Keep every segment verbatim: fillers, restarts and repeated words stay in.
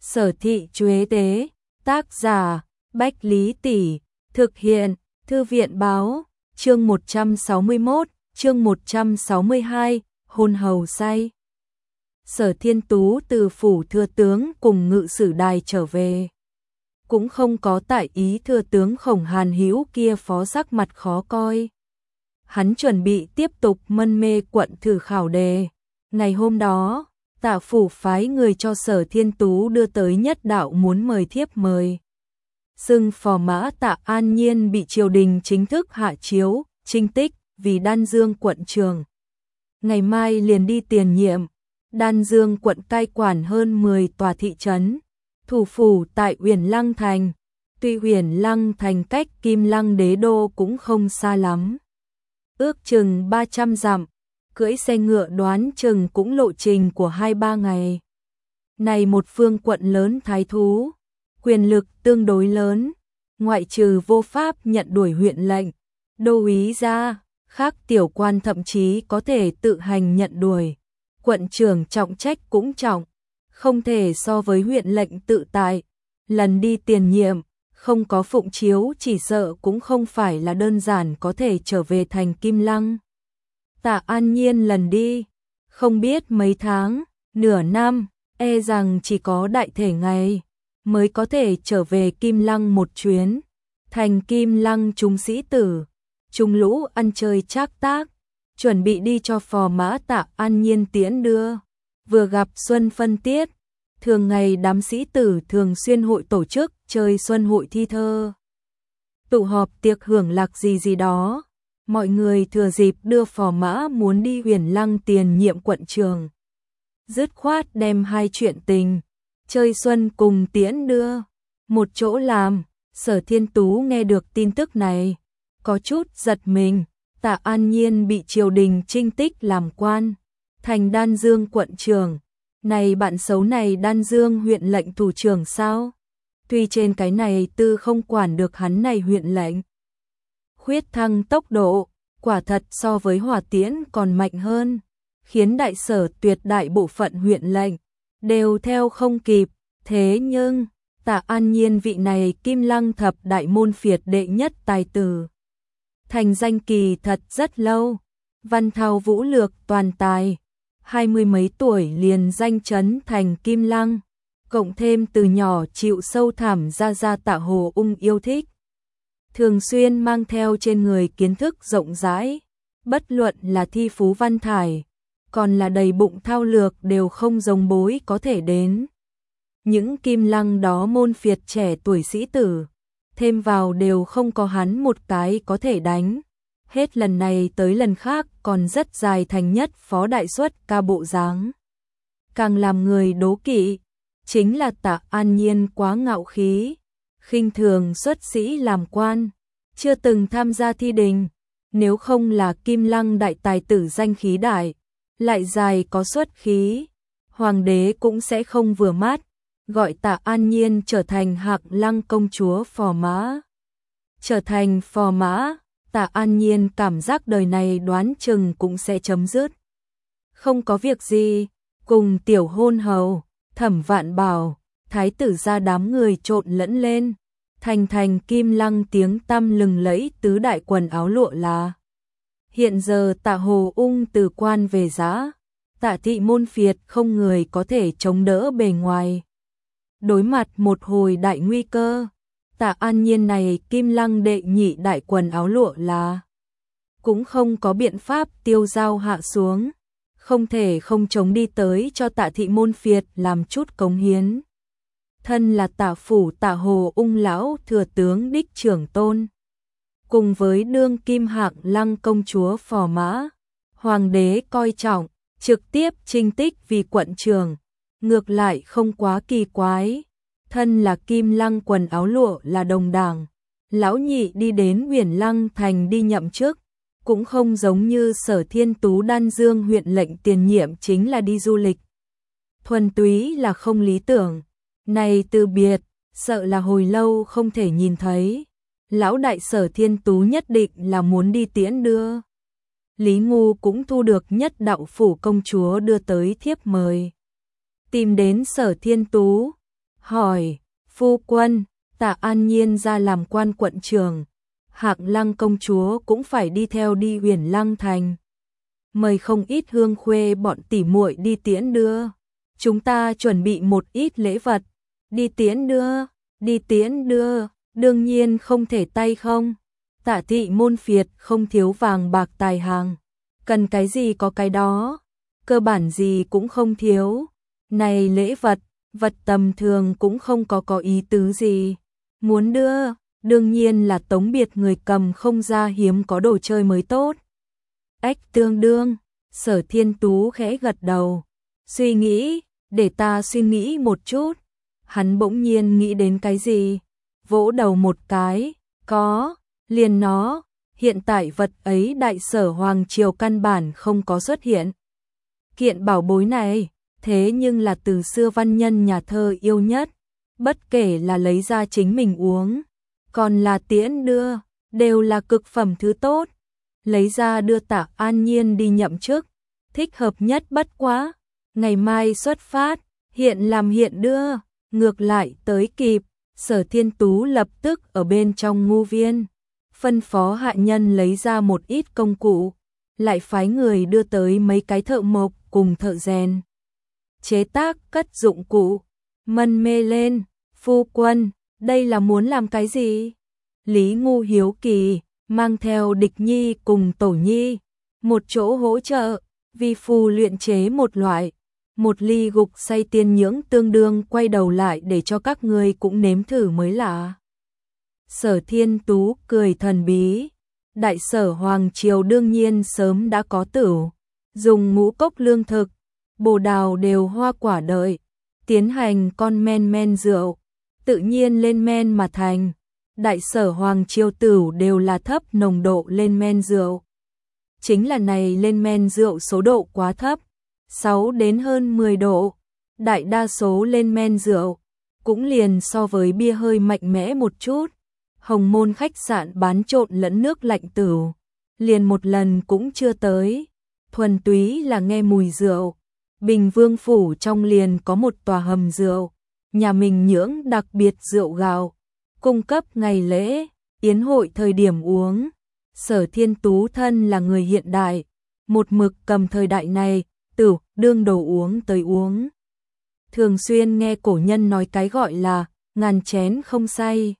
Sở Thị Chuế Tế, tác giả, Bách Lý Tỷ, thực hiện, Thư viện Báo, chương một trăm sáu mươi mốt, chương một trăm sáu mươi hai, hôn hầu say. Sở Thiên Tú từ phủ thừa tướng cùng ngự sử đài trở về. Cũng không có tại ý thừa tướng Khổng Hàn Hữu kia phó sắc mặt khó coi. Hắn chuẩn bị tiếp tục mân mê quận thử khảo đề. Ngày hôm đó, Tạ phủ phái người cho Sở Thiên Tú đưa tới nhất đạo muốn mời thiếp mời. Xưng phò mã Tạ An Nhiên bị triều đình chính thức hạ chiếu, trinh tích vì Đan Dương quận trường. Ngày mai liền đi tiền nhiệm. Đan Dương quận cai quản hơn mười tòa thị trấn, thủ phủ tại Uyển Lăng thành. Tuy Uyển Lăng thành cách Kim Lăng đế đô cũng không xa lắm, ước chừng ba trăm dặm, cưỡi xe ngựa đoán chừng cũng lộ trình của hai ba ngày. Này một phương quận lớn thái thú, quyền lực tương đối lớn, ngoại trừ vô pháp nhận đuổi huyện lệnh, đô úy ra, khác tiểu quan thậm chí có thể tự hành nhận đuổi. Quận trưởng trọng trách cũng trọng, không thể so với huyện lệnh tự tại. Lần đi tiền nhiệm, không có phụng chiếu chỉ sợ cũng không phải là đơn giản có thể trở về thành Kim Lăng. Tạ An Nhiên lần đi, không biết mấy tháng, nửa năm, e rằng chỉ có đại thể ngày, mới có thể trở về Kim Lăng một chuyến. Thành Kim Lăng chúng sĩ tử, chúng lũ ăn chơi trác tác, chuẩn bị đi cho phò mã Tạ An Nhiên tiễn đưa. Vừa gặp xuân phân tiết, thường ngày đám sĩ tử thường xuyên hội tổ chức chơi xuân hội thi thơ, tụ họp tiệc hưởng lạc gì gì đó. Mọi người thừa dịp đưa phò mã muốn đi Uyển Lăng tiền nhiệm quận trường, dứt khoát đem hai chuyện tình chơi xuân cùng tiễn đưa một chỗ làm. Sở Thiên Tú nghe được tin tức này, có chút giật mình. Tạ An Nhiên bị triều đình trinh tích làm quan, thành Đan Dương quận trường. Này bạn xấu này Đan Dương huyện lệnh thủ trưởng sao? Tuy trên cái này tư không quản được hắn này huyện lệnh. Khuyết thăng tốc độ, quả thật so với hỏa tiễn còn mạnh hơn, khiến đại sở tuyệt đại bộ phận huyện lệnh đều theo không kịp. Thế nhưng, Tạ An Nhiên vị này Kim Lăng thập đại môn phiệt đệ nhất tài tử, thành danh kỳ thật rất lâu, văn thao vũ lược toàn tài, hai mươi mấy tuổi liền danh chấn thành Kim Lăng, cộng thêm từ nhỏ chịu sâu thẳm gia gia Tạ Hồ Ung yêu thích, thường xuyên mang theo trên người kiến thức rộng rãi, bất luận là thi phú văn thải, còn là đầy bụng thao lược đều không giống bối có thể đến. Những Kim Lăng đó môn phiệt trẻ tuổi sĩ tử, thêm vào đều không có hắn một cái có thể đánh. Hết lần này tới lần khác còn rất dài thành nhất phó đại xuất ca bộ dáng. Càng làm người đố kỵ, chính là Tạ An Nhiên quá ngạo khí, khinh thường xuất sĩ làm quan, chưa từng tham gia thi đình. Nếu không là Kim Lăng đại tài tử danh khí đại, lại dài có xuất khí, hoàng đế cũng sẽ không vừa mắt, gọi Tạ An Nhiên trở thành Hạc Lăng công chúa phò mã. Trở thành phò mã, Tạ An Nhiên cảm giác đời này đoán chừng cũng sẽ chấm dứt. Không có việc gì, cùng tiểu hôn hầu, Thẩm Vạn Bảo, thái tử ra đám người trộn lẫn lên, thành thành Kim Lăng tiếng tăm lừng lẫy tứ đại quần áo lụa là. Hiện giờ Tạ Hồ Ung từ quan về giã, Tạ thị môn phiệt không người có thể chống đỡ bề ngoài. Đối mặt một hồi đại nguy cơ, Tạ An Nhiên này Kim Lăng đệ nhị đại quần áo lụa là cũng không có biện pháp tiêu dao hạ xuống, không thể không chống đi tới cho Tạ thị môn phiệt làm chút cống hiến. Thân là Tạ phủ Tạ Hồ Ung lão thừa tướng đích trưởng tôn, cùng với đương kim Hạc Lăng công chúa phò mã, hoàng đế coi trọng, trực tiếp trinh tích vì quận trường, ngược lại không quá kỳ quái. Thân là Kim Lăng quần áo lụa là đồng đảng, lão nhị đi đến Uyển Lăng thành đi nhậm chức, cũng không giống như Sở Thiên Tú Đan Dương huyện lệnh tiền nhiệm chính là đi du lịch. Thuần túy là không lý tưởng, này từ biệt, sợ là hồi lâu không thể nhìn thấy. Lão đại Sở Thiên Tú nhất định là muốn đi tiễn đưa. Lý Ngu cũng thu được nhất đạo phủ công chúa đưa tới thiếp mời, tìm đến Sở Thiên Tú, hỏi, phu quân, Tạ An Nhiên ra làm quan quận trưởng, Hạc Lăng công chúa cũng phải đi theo đi Huyền Lăng thành. Mời không ít hương khuê bọn tỉ muội đi tiễn đưa. Chúng ta chuẩn bị một ít lễ vật, đi tiễn đưa, đi tiễn đưa, đương nhiên không thể tay không. Tạ thị môn phiệt không thiếu vàng bạc tài hàng, cần cái gì có cái đó, cơ bản gì cũng không thiếu. Này lễ vật, vật tầm thường cũng không có có ý tứ gì. Muốn đưa, đương nhiên là tống biệt người cầm không ra hiếm có đồ chơi mới tốt. Ách tương đương, Sở Thiên Tú khẽ gật đầu, suy nghĩ, để ta suy nghĩ một chút. Hắn bỗng nhiên nghĩ đến cái gì, vỗ đầu một cái, có, liền nó, hiện tại vật ấy Đại Sở Hoàng Triều căn bản không có xuất hiện. Kiện bảo bối này, thế nhưng là từ xưa văn nhân nhà thơ yêu nhất, bất kể là lấy ra chính mình uống, còn là tiễn đưa, đều là cực phẩm thứ tốt. Lấy ra đưa Tạ An Nhiên đi nhậm chức, thích hợp nhất bất quá. Ngày mai xuất phát, hiện làm hiện đưa, ngược lại tới kịp. Sở Thiên Tú lập tức ở bên trong ngu viên, phân phó hạ nhân lấy ra một ít công cụ, lại phái người đưa tới mấy cái thợ mộc cùng thợ rèn. Chế tác cất dụng cụ, mân mê lên, phu quân, đây là muốn làm cái gì? Lý Ngu hiếu kỳ, mang theo Địch Nhi cùng Tổ Nhi, một chỗ hỗ trợ, vi phu luyện chế một loại, một ly gục say tiên nhưỡng tương đương, quay đầu lại để cho các ngươi cũng nếm thử mới lạ. Sở Thiên Tú cười thần bí, Đại Sở Hoàng Triều đương nhiên sớm đã có tửu, dùng ngũ cốc lương thực, bồ đào đều hoa quả đợi, tiến hành con men men rượu, tự nhiên lên men mà thành. Đại Sở Hoàng Triều tửu đều là thấp nồng độ lên men rượu. Chính là này lên men rượu số độ quá thấp, sáu đến hơn mười độ. Đại đa số lên men rượu cũng liền so với bia hơi mạnh mẽ một chút. Hồng Môn khách sạn bán trộn lẫn nước lạnh tửu, liền một lần cũng chưa tới, thuần túy là nghe mùi rượu. Bình Vương phủ trong liền có một tòa hầm rượu, nhà mình nhưỡng đặc biệt rượu gạo, cung cấp ngày lễ, yến hội thời điểm uống. Sở Thiên Tú thân là người hiện đại, một mực cầm thời đại này, tửu đương đồ uống tới uống. Thường xuyên nghe cổ nhân nói cái gọi là ngàn chén không say.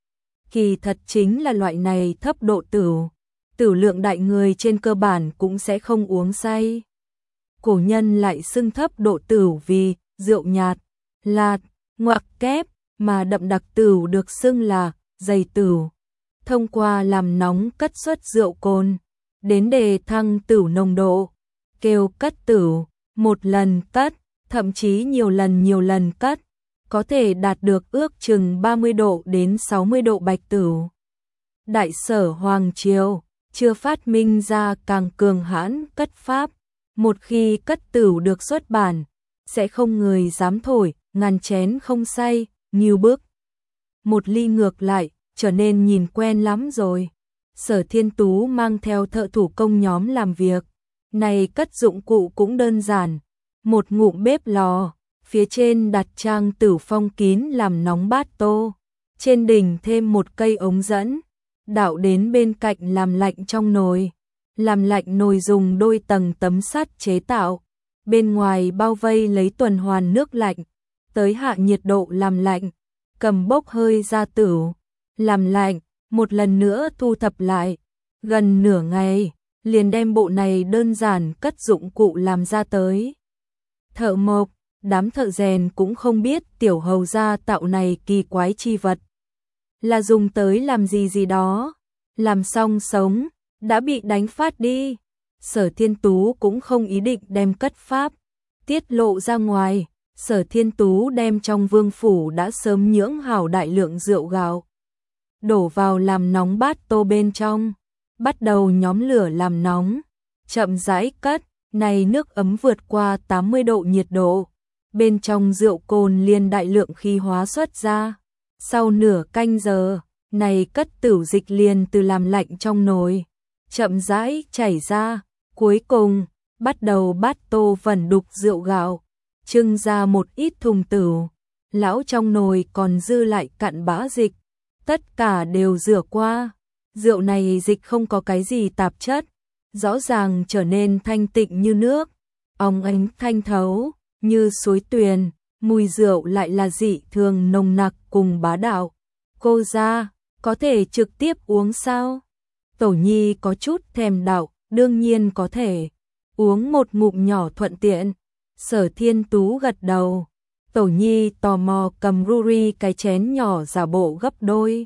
Kỳ thật chính là loại này thấp độ tửu, tửu lượng đại người trên cơ bản cũng sẽ không uống say. Cổ nhân lại xưng thấp độ tửu vì rượu nhạt, lạt, ngoặc kép, mà đậm đặc tửu được xưng là dày tửu. Thông qua làm nóng cất xuất rượu cồn, đến đề thăng tửu nồng độ, kêu cất tửu, một lần cất, thậm chí nhiều lần nhiều lần cất, có thể đạt được ước chừng ba mươi độ đến sáu mươi độ bạch tửu. Đại Sở Hoàng Triều chưa phát minh ra càng cường hãn cất pháp, một khi cất tửu được xuất bản, sẽ không người dám thổi, ngàn chén không say, như bước. Một ly ngược lại, trở nên nhìn quen lắm rồi. Sở Thiên Tú mang theo thợ thủ công nhóm làm việc, này cất dụng cụ cũng đơn giản, một ngụm bếp lò, phía trên đặt trang tửu phong kín làm nóng bát tô, trên đỉnh thêm một cây ống dẫn, đảo đến bên cạnh làm lạnh trong nồi. Làm lạnh nồi dùng đôi tầng tấm sắt chế tạo, bên ngoài bao vây lấy tuần hoàn nước lạnh, tới hạ nhiệt độ làm lạnh, cầm bốc hơi ra tửu, làm lạnh, một lần nữa thu thập lại, gần nửa ngày, liền đem bộ này đơn giản cất dụng cụ làm ra tới. Thợ mộc, đám thợ rèn cũng không biết tiểu hầu gia tạo này kỳ quái chi vật là dùng tới làm gì gì đó, làm xong sống, đã bị đánh phát đi. Sở Thiên Tú cũng không ý định đem cất pháp tiết lộ ra ngoài. Sở Thiên Tú đem trong vương phủ đã sớm nhưỡng hảo đại lượng rượu gạo, đổ vào làm nóng bát tô bên trong, bắt đầu nhóm lửa làm nóng, chậm rãi cất, này nước ấm vượt qua tám mươi độ nhiệt độ, bên trong rượu cồn liền đại lượng khí hóa xuất ra. Sau nửa canh giờ, này cất tửu dịch liền từ làm lạnh trong nồi, chậm rãi chảy ra, cuối cùng, bắt đầu bát tô vẩn đục rượu gạo, trưng ra một ít thùng tửu, lão trong nồi còn dư lại cặn bã dịch, tất cả đều rửa qua. Rượu này dịch không có cái gì tạp chất, rõ ràng trở nên thanh tịnh như nước, óng ánh thanh thấu, như suối tuyền, mùi rượu lại là dị thường nồng nặc cùng bá đạo. Cô ra, có thể trực tiếp uống sao? Tổ Nhi có chút thèm đạo, đương nhiên có thể. Uống một ngụm nhỏ thuận tiện. Sở Thiên Tú gật đầu. Tổ Nhi tò mò cầm Ruri cái chén nhỏ giả bộ gấp đôi.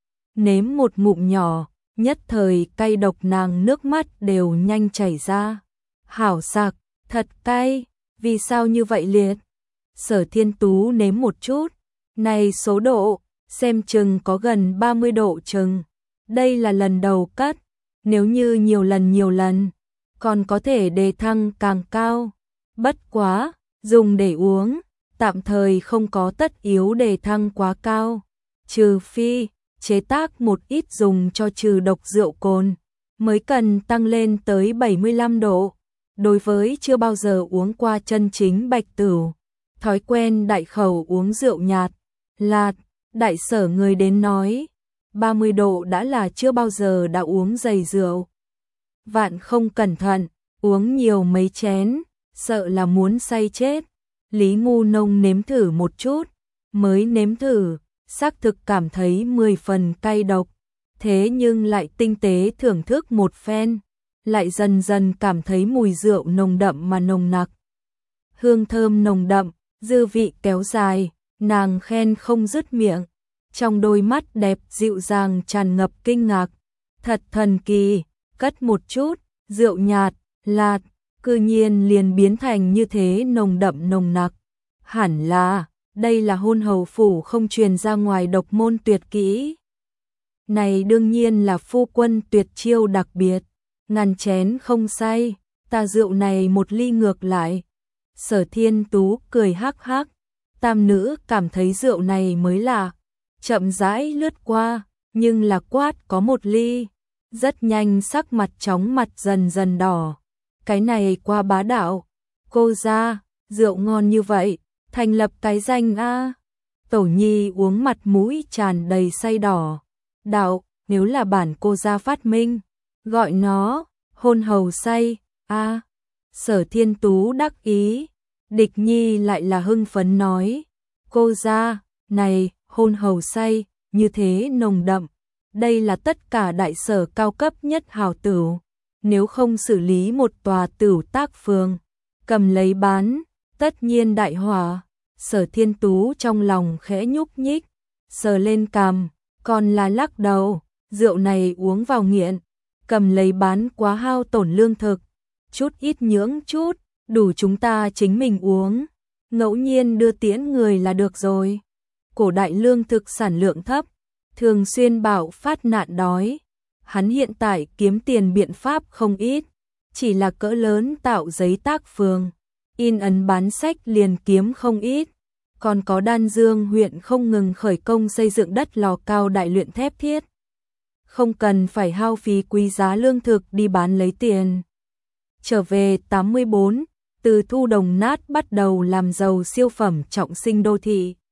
Nếm một ngụm nhỏ, nhất thời cay độc nàng nước mắt đều nhanh chảy ra. Hảo sặc, thật cay, vì sao như vậy liệt? Sở Thiên Tú nếm một chút, này số độ, xem chừng có gần ba mươi độ chừng. Đây là lần đầu cất, nếu như nhiều lần nhiều lần, còn có thể đề thăng càng cao. Bất quá, dùng để uống, tạm thời không có tất yếu đề thăng quá cao. Trừ phi, chế tác một ít dùng cho trừ độc rượu cồn, mới cần tăng lên tới bảy mươi lăm độ. Đối với chưa bao giờ uống qua chân chính bạch tửu, thói quen đại khẩu uống rượu nhạt, lạt, đại sở người đến nói, ba mươi độ đã là chưa bao giờ đã uống dày rượu. Vạn không cẩn thận, uống nhiều mấy chén, sợ là muốn say chết. Lý Ngu Nông nếm thử một chút, mới nếm thử, xác thực cảm thấy mười phần cay độc, thế nhưng lại tinh tế thưởng thức một phen, lại dần dần cảm thấy mùi rượu nồng đậm mà nồng nặc. Hương thơm nồng đậm, dư vị kéo dài, nàng khen không dứt miệng, trong đôi mắt đẹp dịu dàng tràn ngập kinh ngạc. Thật thần kỳ, cất một chút, rượu nhạt, lạt, cư nhiên liền biến thành như thế nồng đậm nồng nặc. Hẳn là, đây là hôn hầu phủ không truyền ra ngoài độc môn tuyệt kỹ. Này đương nhiên là phu quân tuyệt chiêu đặc biệt, ngàn chén không say, ta rượu này một ly ngược lại. Sở Thiên Tú cười hắc hắc, tam nữ cảm thấy rượu này mới lạ, chậm rãi lướt qua, nhưng là quát có một ly, rất nhanh sắc mặt chóng mặt dần dần đỏ. Cái này qua bá đạo, cô ra, rượu ngon như vậy, thành lập cái danh a. Tổ Nhi uống mặt mũi tràn đầy say đỏ. Đạo, nếu là bản cô gia phát minh, gọi nó hôn hầu say a. Sở Thiên Tú đắc ý, Địch Nhi lại là hưng phấn nói, cô gia, này hôn hầu say, như thế nồng đậm, đây là tất cả đại sở cao cấp nhất hào tửu, nếu không xử lý một tòa tửu tác phường, cầm lấy bán, tất nhiên đại hỏa. Sở Thiên Tú trong lòng khẽ nhúc nhích, sờ lên cằm, còn là lắc đầu, rượu này uống vào nghiện, cầm lấy bán quá hao tổn lương thực, chút ít nhưỡng chút, đủ chúng ta chính mình uống, ngẫu nhiên đưa tiễn người là được rồi. Cổ đại lương thực sản lượng thấp, thường xuyên bạo phát nạn đói, hắn hiện tại kiếm tiền biện pháp không ít, chỉ là cỡ lớn tạo giấy tác phường, in ấn bán sách liền kiếm không ít, còn có Đan Dương huyện không ngừng khởi công xây dựng đất lò cao đại luyện thép thiết, không cần phải hao phí quý giá lương thực đi bán lấy tiền. Trở về tám mươi bốn, từ thu đồng nát bắt đầu làm giàu siêu phẩm trọng sinh đô thị.